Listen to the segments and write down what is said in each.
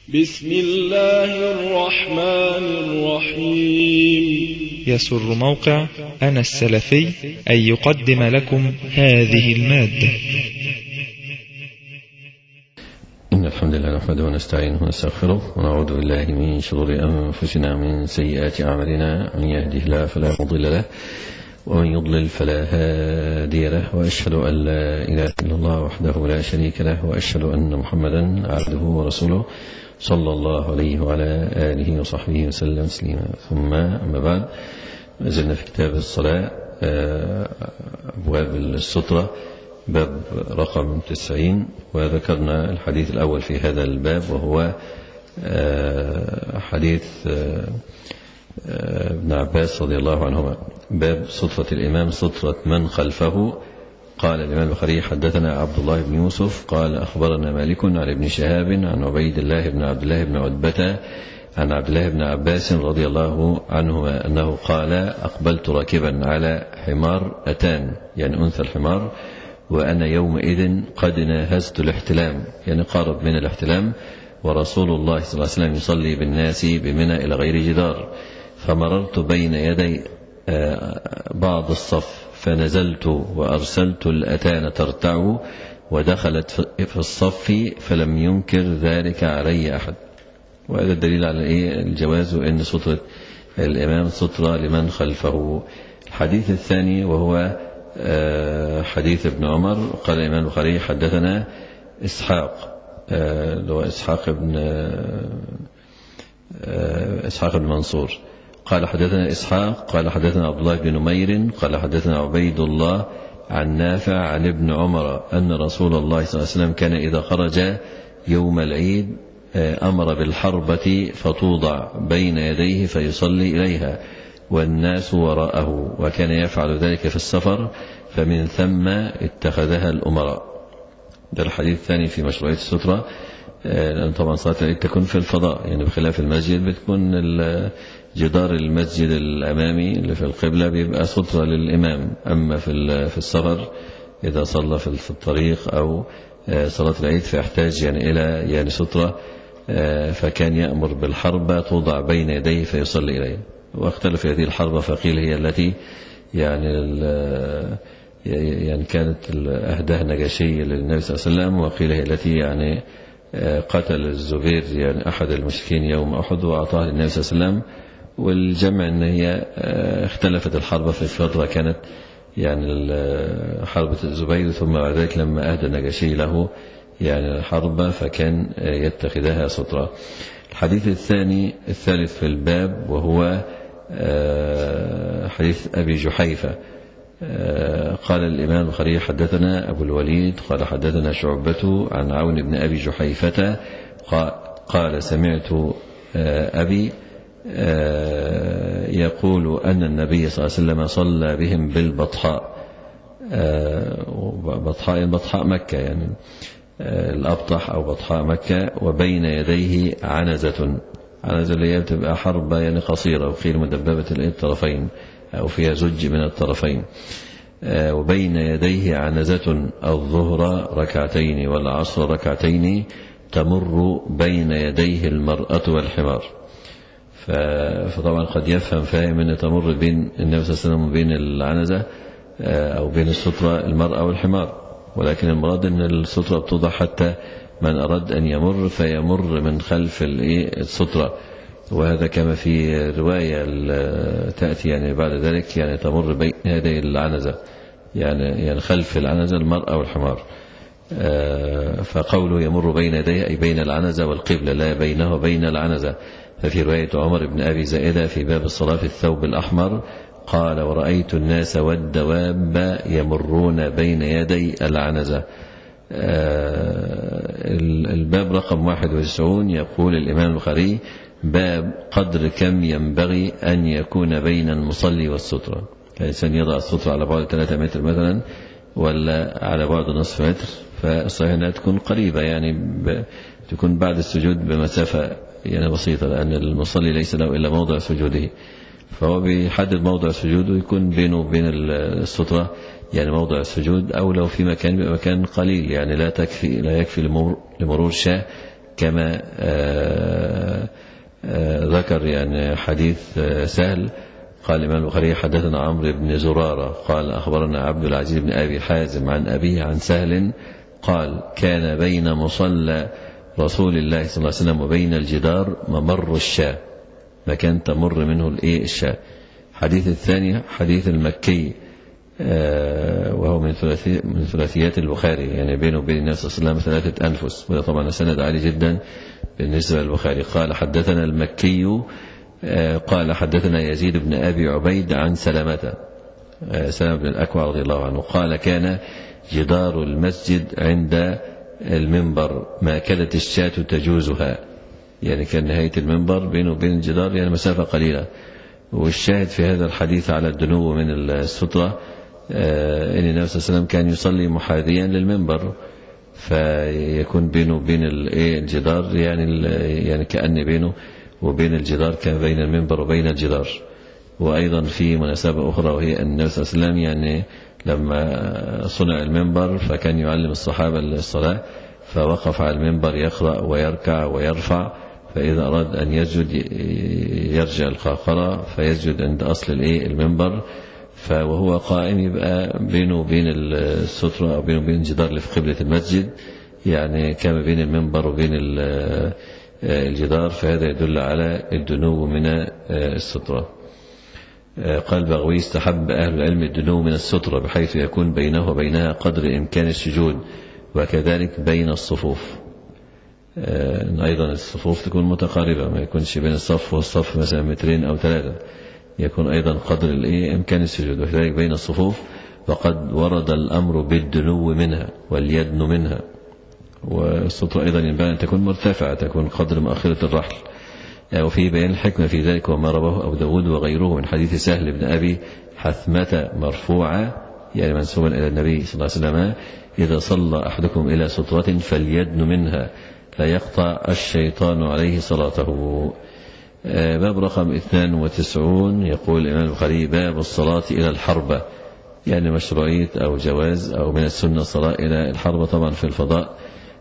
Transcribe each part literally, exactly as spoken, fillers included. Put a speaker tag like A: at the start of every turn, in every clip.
A: بسم الله الرحمن الرحيم.
B: يسر موقع أنا السلفي أن يقدم لكم هذه المادة.
C: إن الحمد لله نحمده ونستعينه ونستغفره ونعوذ بالله من شرور أنفسنا ومن سيئات أعمالنا، من يهده الله فلا مضل له ومن يضلل فلا هادي له، وأشهد أن لا إله إلا الله وحده لا شريك له، وأشهد أن محمدا عبده ورسوله صلى الله عليه وعلى آله وصحبه وسلم تسليما. ثم أما بعد، ما زلنا في كتاب الصلاة، أبواب السترة، باب رقم تسعين، وذكرنا الحديث الأول في هذا الباب وهو حديث ابن عباس رضي الله عنهما، باب سترة الإمام سترة من خلفه. قال الإمام البخاري: حدثنا عبد الله بن يوسف قال أخبرنا مالك عن ابن شهاب عن عبيد الله بن عبد الله بن عتبة عن عبد الله بن عباس رضي الله عنهما أنه قال: أقبلت راكبا على حمار أتان، يعني أنثى الحمار، وأنا يومئذ قد ناهزت الاحتلام، يعني قارب من الاحتلام، ورسول الله صلى الله عليه وسلم يصلي بالناس بمنى إلى غير جدار، فمررت بين يدي بعض الصف فنزلت وأرسلت الأتان ترتع، ودخلت في الصف فلم ينكر ذلك علي أحد. وهذا الدليل على إيه؟ الجواز، وإن سترة الإمام سترة لمن خلفه. الحديث الثاني وهو حديث ابن عمر. قال الإمام البخاري: حدثنا إسحاق، اللي هو إسحاق بن إسحاق بن منصور، قال حدثنا إسحاق قال حدثنا عبد الله بن نمير قال حدثنا عبيد الله عن نافع عن ابن عمر أن رسول الله صلى الله عليه وسلم كان إذا خرج يوم العيد أمر بالحربة فتوضع بين يديه فيصلي إليها والناس وراءه، وكان يفعل ذلك في السفر، فمن ثم اتخذها الأمراء. ده الحديث الثاني في مشروعية السترة، لأن طبعا صلاة العيد تكون في الفضاء، يعني بخلاف المسجد بتكون جدار المسجد الأمامي اللي في القبلة بيبقى سترة للإمام، أما في في السفر إذا صلى في الطريق أو صلاة العيد فيحتاج يعني إلى يعني سترة، فكان يأمر بالحربة توضع بين يديه فيصلي إليه. واختلف هذه الحربة، فقيل هي التي يعني يعني كانت أهداها نجاشي للنبي صلى الله عليه وسلم، وقيل هي التي يعني قتل الزبير يعني أحد المشركين يوم أحد وأعطاها للنبي صلى الله عليه وسلم. والجمع أن هي اختلفت الحربة في فترة كانت يعني حربة الزبير، ثم بعد ذلك لما أهدى النجاشي له يعني الحربة فكان يتخذها سترة. الحديث الثاني الثالث في الباب وهو حديث أبي جحيفة. قال الإمام البخاري: حدثنا أبو الوليد قال حدثنا شعبة عن عون بن أبي جحيفة قال: سمعت أبي يقول أن النبي صلى الله عليه وسلم صلى بهم بالبطحاء. بطحاء البطحاء مكة، يعني الأبطح أو بطحاء مكة، وبين يديه عنزة. عنزة اللي هي بتبقى حربة يعني قصيرة، وقيل مدببة الطرفين أو فيها زج من الطرفين. وبين يديه عنزة الظهر ركعتين والعصر ركعتين تمر بين يديه المرأة والحمار. فطبعا قد يفهم فاهم أن تمر بين النبي صلى الله عليه وسلم وبين العنزة أو بين السترة المرأة والحمار، ولكن المراد أن السترة بتوضع حتى من أراد أن يمر فيمر من خلف السترة. وهذا كما في رواية تأتي يعني بعد ذلك يعني تمر بين يدي العنزة، يعني يعني خلف العنزة المرأة والحمار. فقوله يمر بين يديه أي بين العنزة والقبلة، لا بينه وبين العنزة. ففي رواية عمر بن أبي زائدة في باب الصلاة في الثوب الأحمر قال: ورأيت الناس والدواب يمرون بين يدي العنزة. الباب رقم واحد وتسعون. يقول الإمام البخاري: باب قدر كم ينبغي أن يكون بين المصلي والسترة. الإنسان يضع السترة على بعد ثلاثة متر مثلا ولا على بعد نصف متر، فالصحيح أنها تكون قريبة، يعني تكون بعد السجود بمسافة يعني بسيطة، لأن المصلي ليس له إلا موضع سجوده، فهو بيحدد موضع سجوده يكون بينه وبين السترة يعني موضع السجود، أو لو في مكان بمكان قليل يعني لا تكفي لا يكفي لمرور شاة كما آآ آآ ذكر يعني حديث سهل. قال الإمام البخاري حدثنا عمرو بن زرارة قال أخبرنا عبد العزيز بن أبي حازم عن أبيه عن سهل قال كان بين مصلى رسول الله صلى الله عليه وسلم وبين الجدار ممر الشاة، مكان تمر منه الإيه الشاة. حديث الثاني حديث المكي وهو من ثلاثي من ثلاثيات البخاري، يعني بينه وبين النبي صلى الله عليه وسلم ثلاثة أنفس، وده طبعا سند عالي جدا بالنسبة للبخاري. قال حدثنا المكي قال حدثنا يزيد بن أبي عبيد عن سلامة سلامة بن الأكوع رضي الله عنه قال كان جدار المسجد عند المنبر ما كادت الشاة تجوزها، يعني كان نهاية المنبر بينه وبين الجدار يعني مسافة قليلة. والشاهد في هذا الحديث على الدنو من السترة أن النبي صلى الله عليه وسلم كان يصلي محاذيا للمنبر، فيكون بينه وبين الجدار يعني يعني كأن بينه وبين الجدار كان بين المنبر وبين الجدار. وأيضا في مناسبة أخرى وهي أن النبي صلى الله عليه وسلم يعني لما صنع المنبر فكان يعلم الصحابة الصلاة، فوقف على المنبر يقرأ ويركع ويرفع، فإذا أراد أن يسجد يرجع القهقرة فيسجد عند أصل الإيه المنبر، فوهو قائم يبقى بينه وبين السترة أو بينه وبين الجدار اللي في قبلة المسجد يعني كما بين المنبر وبين الجدار، فهذا يدل على الدنو من السترة. قال بغوي استحب أهل العلم الدنو من السترة بحيث يكون بينه وبينها قدر إمكان السجود، وكذلك بين الصفوف أيضا الصفوف تكون متقاربة، ما يكونش بين الصف والصف مثلا مترين أو ثلاثة، يكون أيضا قدر إمكان السجود، وكذلك بين الصفوف. وقد ورد الأمر بالدنو منها واليدن منها. والسترة أيضا ينبغي أن تكون مرتفعة، تكون قدر مؤخرة الرحل. وفي بيان الحكمة في ذلك وما رواه أبو داود وغيره من حديث سهل بن أبي حثمة مرفوعة يعني منسوبا إلى النبي صلى الله عليه وسلم إذا صلى أحدكم إلى سترة فليدن منها لا يقطع الشيطان عليه صلاته. باب رقم اثنان وتسعون يقول الإمام البخاري باب الصلاة إلى الحربة، يعني مشروعية أو جواز أو من السنة الصلاة إلى الحربة طبعا في الفضاء.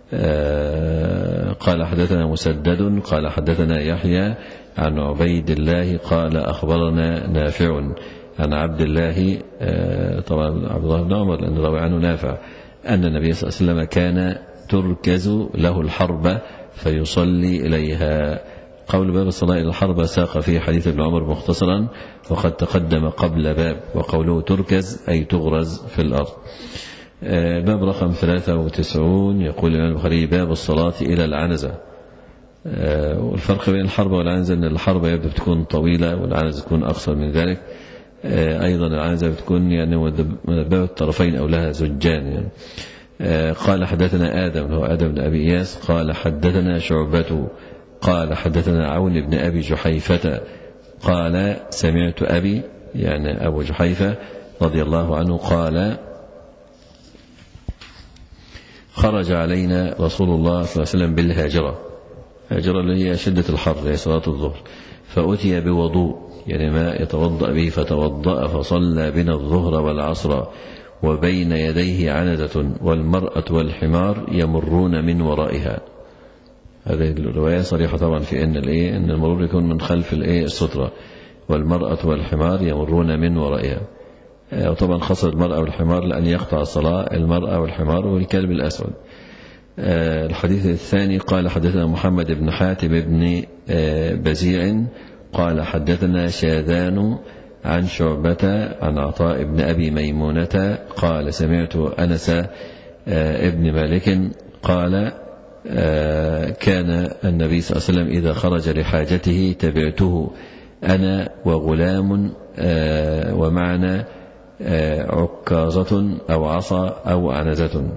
C: قال حدثنا مسدد قال حدثنا يحيى عن عبيد الله قال أخبرنا نافع عن عبد الله طبعا عبد الله بن عمر لأن روى عنه نافع أن النبي صلى الله عليه وسلم كان تركز له الحربة فيصلي إليها. قول باب الصلاة إلى الحربة ساق فيه حديث ابن عمر مختصرا وقد تقدم قبل باب، وقوله تركز أي تغرز في الأرض. باب رقم ثلاثة وتسعون يقول الإمام البخاري باب الصلاة إلى العنزة. والفرق بين الحربة والعنزة أن الحربة يبدو بتكون طويلة والعنزة تكون أقصر من ذلك. أيضا العنزة بتكون يعني باب الطرفين أو لها زجان يعني. قال حدثنا آدم هو آدم بن أبي إياس قال حدثنا شعبة قال حدثنا عون بن أبي جحيفة قال سمعت أبي يعني أبو جحيفة رضي الله عنه قال خرج علينا رسول الله صلى الله عليه وسلم بالهاجرة، هاجرة اللي هي شدة الحر هي صلاة الظهر، فأتي بوضوء يعني ما يتوضأ به فتوضأ فصلى بنا الظهر والعصر وبين يديه عنزة والمرأة والحمار يمرون من ورائها. هذه الرواية صريحة طبعا في أن الإيه أن المرور يكون من خلف الإيه السترة، والمرأة والحمار يمرون من ورائها. وطبعا خاصة المرأة والحمار لأن يقطع الصلاة المرأة والحمار والكلب الأسود. الحديث الثاني قال حدثنا محمد بن حاتم بن بزيع قال حدثنا شاذان عن شعبة عن عطاء بن أبي ميمونة قال سمعت أنس ابن مالك قال كان النبي صلى الله عليه وسلم إذا خرج لحاجته تبعته أنا وغلام ومعنا عكازة أو عصا أو عنزة.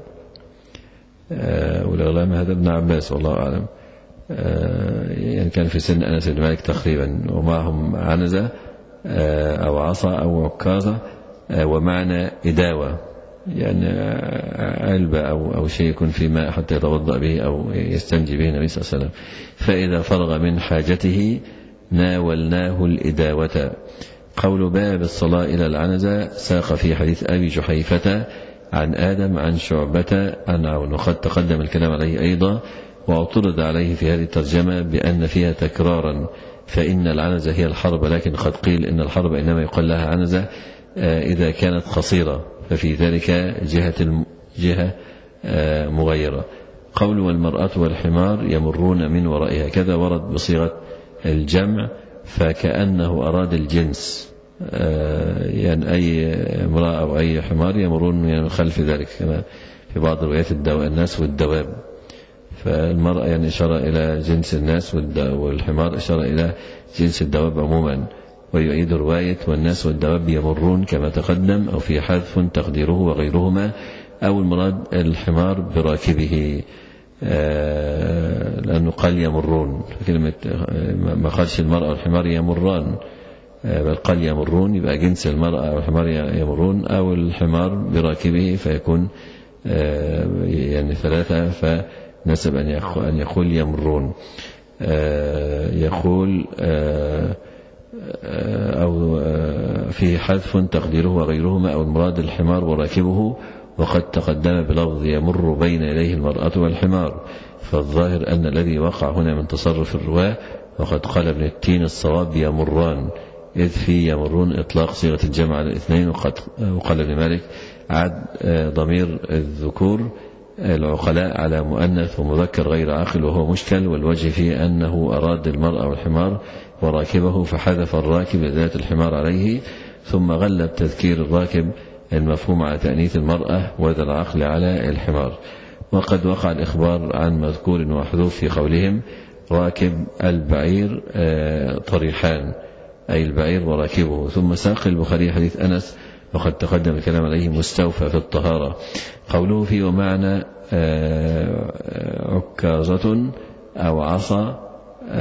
C: والغلام هذا ابن عباس والله أعلم، يعني كان في سن أنس بن مالك تقريبا، ومعهم عنزة أو عصا أو عكازة ومعنا إداوة يعني علبة أو أو شيء يكون في ماء حتى يتوضأ به أو يستنجي به النبي صلى الله عليه وسلم. فإذا فرغ من حاجته ناولناه الإداوة. قول باب الصلاة إلى العنزة ساق في حديث أبي جحيفة عن آدم عن شعبة عن عون، وقد تقدم الكلام عليه أيضا. واعترض عليه في هذه الترجمة بأن فيها تكرارا، فإن العنزة هي الحرب، لكن قد قيل إن الحرب إنما يقال لها عنزة إذا كانت قصيرة، ففي ذلك جهة جهة مغيرة. قول والمرأة والحمار يمرون من ورائها، كذا ورد بصيغة الجمع، فكأنه أراد الجنس، يعني أي امرأة أو أي حمار يمرون من خلف ذلك، كما في بعض روايات الناس والدواب. فالمرأة يعني إشارة إلى جنس الناس، والحمار إشارة إلى جنس الدواب عموما. ويؤيد رواية والناس والدواب يمرون كما تقدم، أو في حذف تقديره وغيرهما، أو المراد الحمار براكبه، لأنه قال يمرون، كلمة ما قالش المرأة والحمار يمران، بل قال يمرون، يبقى جنس المرأة والحمار يمرون، أو الحمار براكبه فيكون يعني ثلاثة، فنسب أن يقول يمرون. يقول أو فيه حذف تقديره وغيرهما، أو المراد الحمار وراكبه، وقد تقدم بلفظ يمر بين يديه المرأة والحمار، فالظاهر أن الذي وقع هنا من تصرف الرواة. وقد قال ابن التين الصواب يمران، إذ في يمرون إطلاق صيغة الجمع على الاثنين. وقد وقال ابن مالك عد ضمير الذكور العقلاء على مؤنث ومذكر غير عاقل، وهو مشكل، والوجه فيه أنه أراد المرأة والحمار وراكبه، فحذف الراكب ذات الحمار عليه، ثم غلب تذكير الراكب المفهوم على تأنيث المرأة وذا العقل على الحمار. وقد وقع الإخبار عن مذكور ومحذوف في قولهم راكب البعير طريحان، أي البعير وراكبه. ثم ساق البخاري حديث أنس، وقد تقدم الكلام عليه مستوفى في الطهارة. قوله فيه ومعنى عكازة أو عصا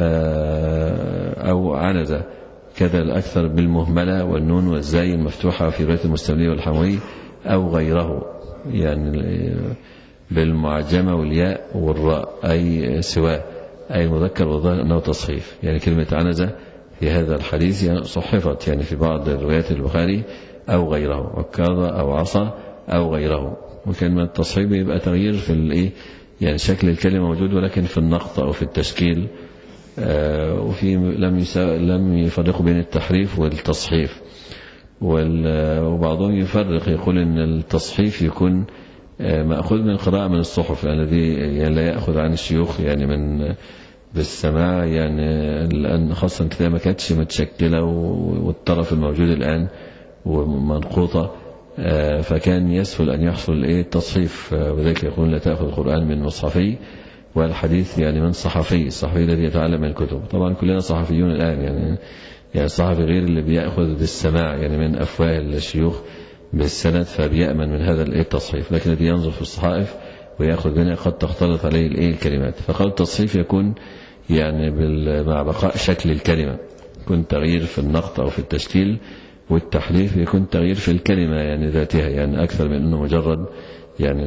C: أو عنزة، كذا الأكثر بالمهملة والنون والزاي المفتوحة في رواية المستملي والحموي، أو غيره يعني بالمعجمة والياء والراء، أي سواء، أي المذكر، والظاهر أنه تصحيف. يعني كلمة عنزة في هذا الحديث يعني صحفت يعني في بعض روايات البخاري أو غيره، عكازة أو عصا أو غيره. وكلمة تصحيف يبقى تغيير في الإيه يعني شكل الكلمة موجود، ولكن في النقط أو في التشكيل. آه وفي لم لم يفرقوا بين التحريف والتصحيف، وبعضهم يفرق يقول ان التصحيف يكون آه مأخوذ من القراءة من الصحف، الذي يعني لا يأخذ عن الشيوخ يعني من بالسماع، يعني لأن خاصة الكتابة ما كانتش متشكلة، والطرف الموجود الآن ومنقوطة، آه فكان يسهل أن يحصل إيه التصحيف. آه وذلك يقول لا تأخذ القرآن من مصحفي، والحديث يعني من صحفي، الصحفي الذي يتعلم من الكتب. طبعا كلنا صحفيون الآن، يعني يعني الصحفي غير اللي بيأخذ بالسماع يعني من أفواه الشيوخ بالسند، فبيأمن من هذا التصحيف. لكن الذي ينظر في الصحائف ويأخذ منها قد تختلط عليه الايه الكلمات. فقال التصحيف يكون يعني مع بقاء شكل الكلمة، يكون تغيير في النقط أو في التشكيل، والتحريف يكون تغيير في الكلمة يعني ذاتها، يعني أكثر من أنه مجرد يعني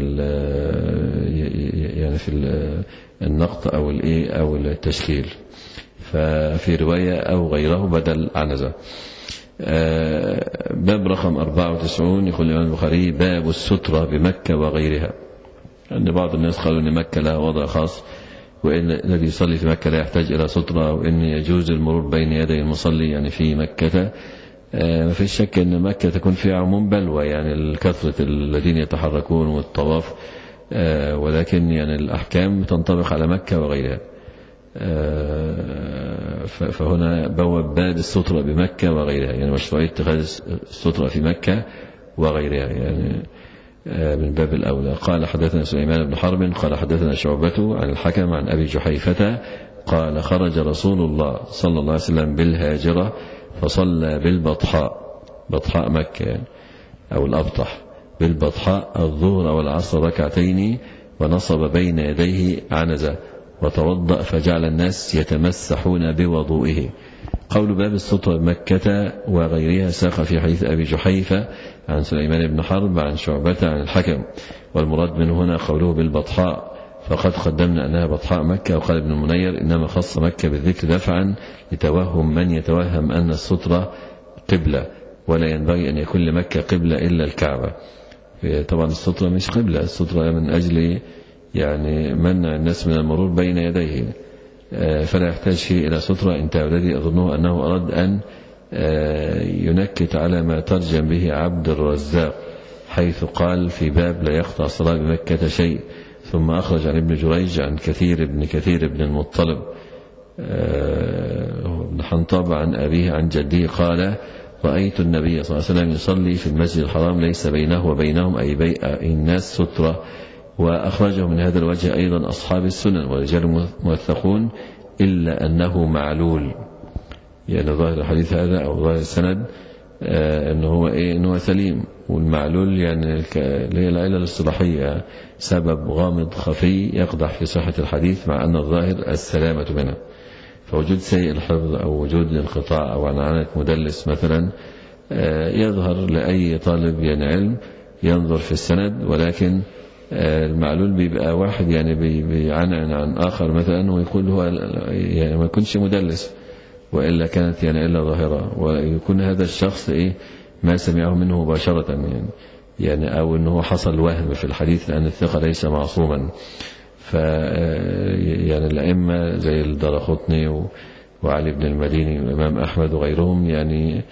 C: يعني في النقط أو الايه أو التشكيل. ففي رواية أو غيره بدل عنزة. باب رقم أربعة وتسعين يقول الإمام البخاري باب السترة بمكة وغيرها. أن بعض الناس قالوا أن مكة لها وضع خاص، وإن الذي يصلي في مكة لا يحتاج إلى سترة، وإن يجوز المرور بين يدي المصلي يعني في مكة. ما فيش شك أن مكة تكون فيها عموم بلوى، يعني الكثرة الذين يتحركون والطواف، ولكن يعني الأحكام تنطبق على مكة وغيرها. فهنا بواب باب السترة بمكة وغيرها، يعني مشروعية اتخاذ السترة في مكة وغيرها يعني من باب الأولى. قال حدثنا سليمان بن حرب قال حدثنا شعبة عن الحكم عن أبي جحيفة قال خرج رسول الله صلى الله عليه وسلم بالهاجرة فصلى بالبطحاء، بطحاء مكة يعني أو الأبطح، بالبطحاء الظهر والعصر ركعتين، ونصب بين يديه عنزة، وتوضأ فجعل الناس يتمسحون بوضوئه. قول باب السترة بمكة وغيرها ساق في حديث أبي جحيفة عن سليمان بن حرب عن شعبة عن الحكم، والمراد منه هنا قوله بالبطحاء، فقد قدمنا أنها بطحاء مكة. وقال ابن المنير إنما خص مكة بالذكر دفعا لتوهم من يتوهم أن السترة قبلة، ولا ينبغي أن يكون لمكة قبلة إلا الكعبة. طبعا السترة مش قبلة، السترة من أجل يعني منع الناس من المرور بين يديه فلا يحتاج فيه إلى سترة. انتهى. الذي أظنه أنه أراد أن ينكت على ما ترجم به عبد الرزاق حيث قال في باب لا يقطع الصلاة بمكة شيء، ثم أخرج عن ابن جريج عن كثير بن كثير بن المطلب بن حنطب عن أبيه عن جده قال رأيت النبي صلى الله عليه وسلم يصلي في المسجد الحرام ليس بينه وبينهم أي بين الناس سترة. وأخرجه من هذا الوجه أيضا أصحاب السنن ورجال موثقون إلا أنه معلول. يعني ظاهر الحديث هذا أو ظاهر السند أنه هو إيه أنه سليم، والمعلول يعني اللي هي العلة الاصطلاحية سبب غامض خفي يقدح في صحة الحديث مع أن الظاهر السلامة منه. فوجود سيء الحفظ أو وجود الانقطاع أو عنعنة مدلس مثلا يظهر لأي طالب يعني علم ينظر في السند، ولكن المعلول بيبقى واحد يعني بيعنعن عن آخر مثلا ويقول هو يعني ما يكونش مدلس وإلا كانت يعني إلا ظاهرة، ويكون هذا الشخص إيه ما سمعه منه مباشرة يعني, يعني أو أنه حصل وهم في الحديث لأن الثقة ليس معصوما. ف يعني الأئمة زي الدارقطني وعلي بن المديني والإمام أحمد وغيرهم يعني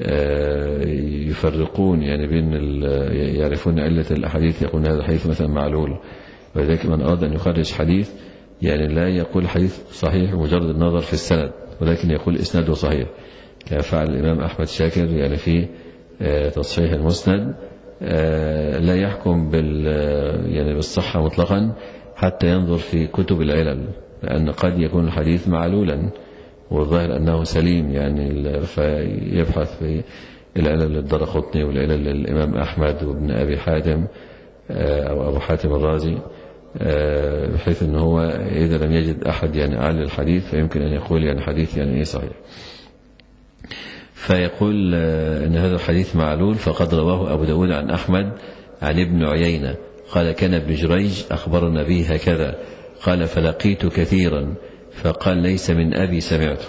C: يفرقون يعني بين يعرفون علة الأحاديث، يقول هذا الحديث مثلا معلول. ولذلك من أراد أن يخرج حديث يعني لا يقول حديث صحيح مجرد النظر في السند، ولكن يقول إسناده صحيح كما فعل الإمام أحمد شاكر يعني في تصحيح المسند. لا يحكم بال يعني بالصحة مطلقا حتى ينظر في كتب العلل، لأن قد يكون الحديث معلولا والظاهر أنه سليم يعني، فيبحث في العلل للدارقطني والعلل للإمام أحمد وابن أبي حاتم أو أبو حاتم الرازي، بحيث أنه هو إذا لم يجد أحد يعني أعلى الحديث فيمكن أن يقول يعني حديث يعني إيه صحيح. فيقول أن هذا الحديث معلول. فقد رواه أبو داود عن أحمد عن ابن عيينة قال كان ابن جريج أخبرنا به هكذا قال فلقيت كثيرا فقال ليس من أبي سمعته.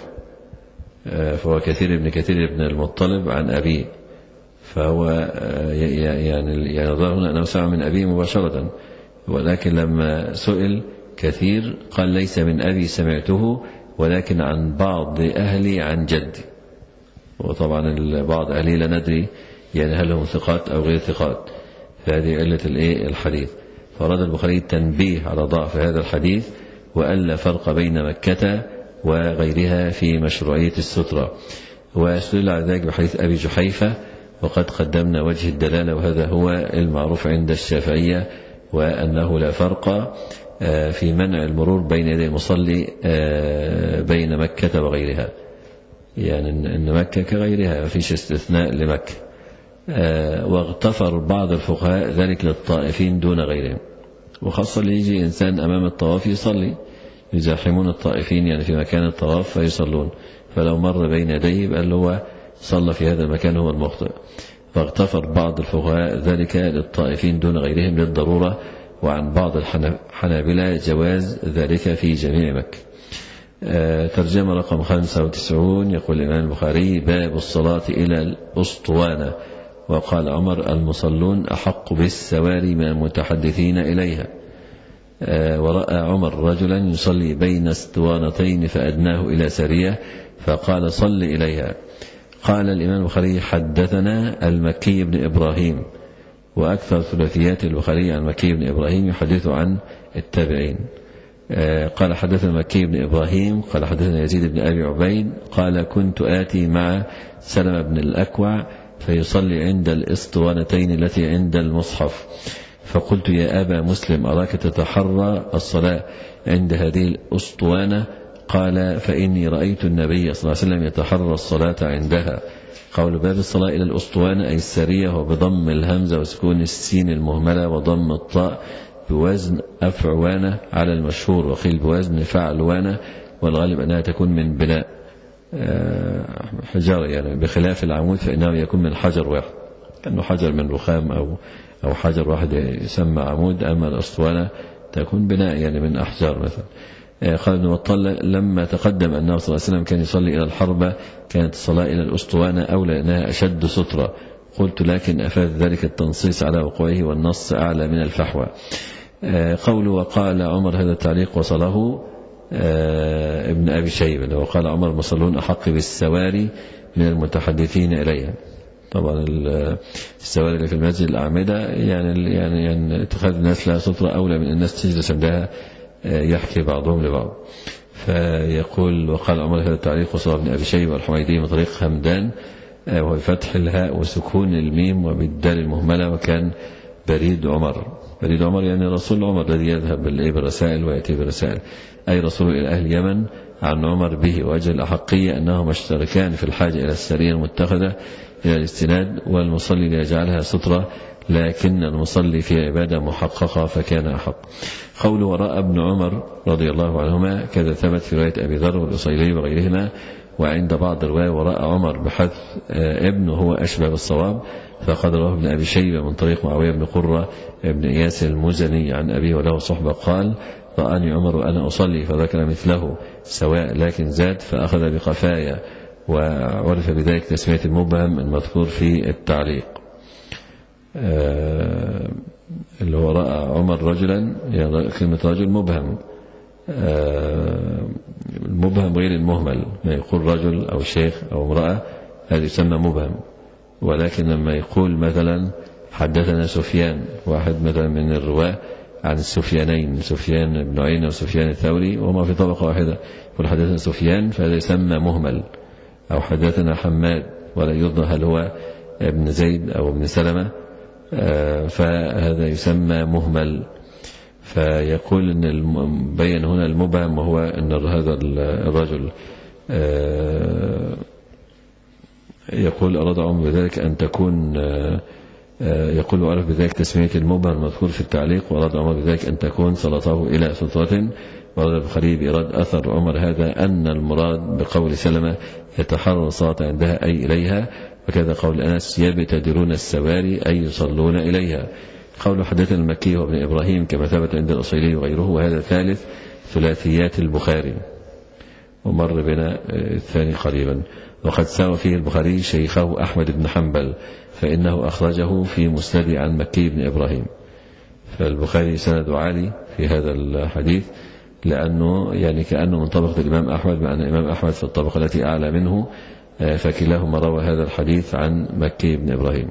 C: فهو كثير ابن كثير ابن المطلب عن أبي، فهو يعني يعني ظاهر هنا أنه سمع من أبي مباشرة، ولكن لما سئل كثير قال ليس من أبي سمعته ولكن عن بعض أهلي عن جدي. وطبعا بعض أهلي لا ندري يعني هل هم ثقات أو غير ثقات، فهذه علة الحديث. فأراد البخاري التنبيه على ضعف هذا الحديث وألا فرق بين مكة وغيرها في مشروعية السترة. واستدل على ذلك بحديث أبي جحيفة وقد قدمنا وجه الدلالة، وهذا هو المعروف عند الشافعية، وأنه لا فرق في منع المرور بين يدي المصلي بين مكة وغيرها، يعني أن مكة كغيرها ما فيش استثناء لمكة. واغتفر بعض الفقهاء ذلك للطائفين دون غيرهم، وخاصة ليجي إنسان أمام الطواف يصلي يزاحمون الطائفين يعني في مكان الطواف فيصلون، فلو مر بين يديه بل هو صلى في هذا المكان هو المخطئ. فاغتفر بعض الفقهاء ذلك للطائفين دون غيرهم للضرورة، وعن بعض الحنابلة جواز ذلك في جميع مكة. ترجمة رقم خمسة وتسعون. يقول الإمام البخاري باب الصلاة إلى الأسطوانة. وقال عمر المصلون أحق بالسواري من المتحدثين إليها. ورأى عمر رجلا يصلي بين اسطوانتين فأدناه إلى سرية فقال صل إليها. قال الإمام البخاري حدثنا المكي بن إبراهيم، وأكثر ثلاثيات البخاري عن المكي بن إبراهيم يحدث عن التابعين. قال حدثنا المكي بن إبراهيم قال حدثنا يزيد بن أبي عبيد قال كنت آتي مع سلمة بن الأكوع فيصلي عند الاسطوانتين التي عند المصحف، فقلت يا أبا مسلم أراك تتحرى الصلاة عند هذه الأسطوانة؟ قال فإني رأيت النبي صلى الله عليه وسلم يتحرى الصلاة عندها. قول باب الصلاة إلى الأسطوانة أي السرية، وبضم الهمزة وسكون السين المهملة وضم الطاء بوزن أفعوانة على المشهور، وقيل بوزن فعلوانة، والغالب أنها تكون من بناء حجار يعني، بخلاف العمود فإنه يكون من حجر واحد، كأنه حجر من رخام أو أو حجر واحد يسمى عمود، أما الأسطوانة تكون بناء يعني من أحجار مثلا. قال ابن بطال لما تقدم أنه صلى الله عليه وسلم كان يصلي إلى الحربة كانت الصلاة إلى الأسطوانة أولى أنها أشد سترة. قلت لكن أفاد ذلك التنصيص على وقوعه والنص أعلى من الفحوى. قوله وقال عمر هذا التعليق وصله ابن أبي شيبة، وقال عمر المصلون أحق بالسواري من المتحدثين إليها. طبعا السواري اللي في المسجد الأعمدة يعني يعني, يعني اتخاذ الناس لها سترة أولى من الناس تجلس عندها يحكي بعضهم لبعض. فيقول وقال عمر هذا التعليق وصله ابن أبي شيبة والحميدي من طريق همدان وهو بفتح الهاء وسكون الميم وبالدال المهملة، وكان بريد عمر. بريد عمر يعني رسول عمر الذي يذهب بالرسائل ويأتي بالرسائل، أي رسول إلى أهل اليمن عن عمر به. وأجل الأحقية أنهما اشتركان في الحاجة إلى السرية المتخذة إلى الاستناد، والمصلي ليجعلها سترة، لكن المصلي في عبادة محققة فكان أحق. قول وراء ابن عمر رضي الله عنهما كذا ثبت في رواية أبي ذر والأصيلي وغيرهما، وعند بعض الرواية وراء عمر بحث ابن هو أشبه بالصواب، فقد رواه ابن أبي شيبة من طريق معاوية بن قرة ابن إياس المزني عن أبيه وله صحبة قال رآني عمر وأنا أصلي فذكر مثله سواء لكن زاد فأخذ بقفايا، وعرف بذلك تسمية المبهم المذكور في التعليق. آه اللي هو رأى عمر رجلا، يعني كلمة رجل مبهم، آه المبهم غير المهمل، ما يقول رجل أو شيخ أو امرأة هذا يسمى مبهم. ولكن لما يقول مثلا حدثنا سفيان، واحد مثلا من الرواة عن السفيانين، سفيان بن عيينة وسفيان الثوري وهما في طبقة واحدة، يقول حدثنا سفيان فهذا يسمى مهمل. أو حدثنا حماد ولا يظهر هل هو ابن زيد أو ابن سلمة، فهذا يسمى مهمل. فيقول أن بين هنا المبهم وهو أن هذا الرجل يقول أراد عمر بذلك أن تكون، يقول وعرف بذلك تسمية المبهم المذكور في التعليق، وأراد عمر بذلك أن تكون صلاته إلى سترة. وأراد البخاري بإراد أثر عمر هذا أن المراد بقول سلمة يتحرر الصلاة عندها أي إليها، وكذا قول أنس يبتدرون السواري أي يصلون إليها. قول حدثنا المكي وابن إبراهيم كما ثبت عند الأصيلي وغيره، وهذا ثالث ثلاثيات البخاري ومر بنا الثاني قريبا. وقد ساوى فيه البخاري شيخه أحمد بن حنبل، فإنه أخرجه في مسند عن مكي بن إبراهيم. فالبخاري سند عالي في هذا الحديث، لأنه يعني كأنه من طبقة الإمام أحمد، مع أن الإمام أحمد في الطبقة التي أعلى منه، فكلاهما روى هذا الحديث عن مكي بن إبراهيم.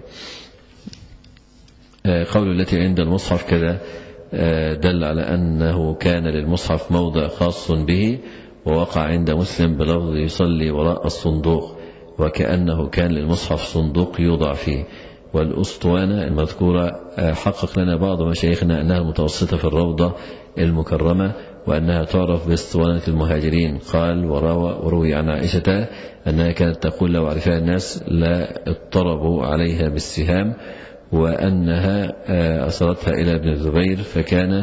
C: قول التي عند المصحف كذا دل على أنه كان للمصحف موضع خاص به، ووقع عند مسلم بلفظ يصلي وراء الصندوق، وكأنه كان للمصحف صندوق يوضع فيه. والأسطوانة المذكورة حقق لنا بعض مشايخنا أنها متوسطة في الروضة المكرمة، وأنها تعرف باسطوانة المهاجرين. قال وروي عن عائشة أنها كانت تقول لو عرفها الناس لا اضطربوا عليها بالسهام، وأنها أصلتها إلى ابن الزبير فكان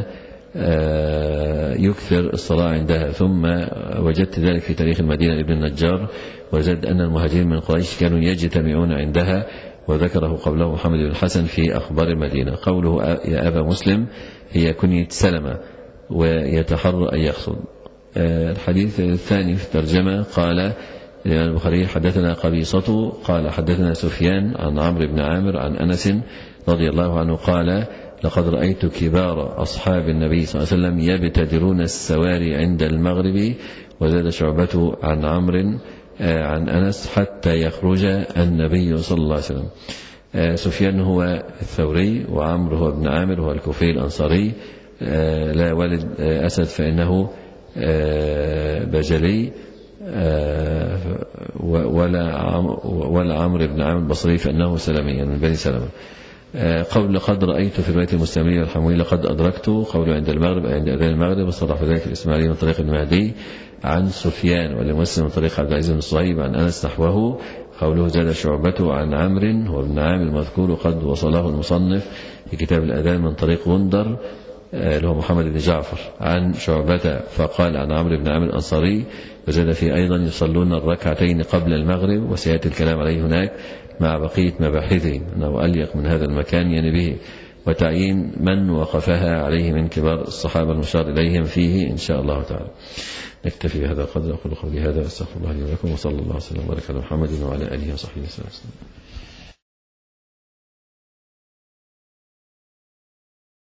C: يكثر الصلاة عندها. ثم وجدت ذلك في تاريخ المدينة لابن النجار، وزاد أن المهاجرين من قريش كانوا يجتمعون عندها، وذكره قبله محمد بن الحسن في أخبار المدينة. قوله يا أبا مسلم هي كنية سلمة، ويتحرى أن يقصد. الحديث الثاني في الترجمة قال الإمام البخاري حدثنا قبيصة قال حدثنا سفيان عن عمرو بن عامر عن أنس رضي الله عنه قال لقد رأيت كبار أصحاب النبي صلى الله عليه وسلم يبتدرون السواري عند المغرب. وزاد شعبة عن عمرو عن أنس حتى يخرج النبي صلى الله عليه وسلم. سفيان هو الثوري، وعمرو هو ابن عامر هو الكوفي الأنصاري، لا والد أسد فإنه بجلي، ولا ولا عمرو بن عامر البصري فإنه سلمي من بني سلمة. قول لقد رأيت في رواية المستمرية والحموي لقد أدركت، قول عند المغرب عند أذان المغرب، وصرح في ذلك الإسماعيلي من طريق المهدي عن سفيان، ولمسلم من طريق عبد العزيز بن صهيب عن أنس نحوه. قوله زاد شعبة عن عمرو هو ابن عامر المذكور، قد وصله المصنف في كتاب الأذان من طريق غندر اللي هو محمد بن جعفر عن شعبة، فقال عن عمرو بن عامر الأنصاري. وزاد فيه أيضا يصلون الركعتين قبل المغرب، وسيأتي الكلام عليه هناك مع بقية مباحثه أنه أليق من هذا المكان يعني به، وتعيين من وقفها عليه من كبار الصحابة المشار إليهم فيه إن شاء الله تعالى. نكتفي بهذا القدر. أقول قولي هذا واستغفر الله لي ولكم، وصلى الله وسلم وبارك على محمد وعلى آله وصحبه وسلم.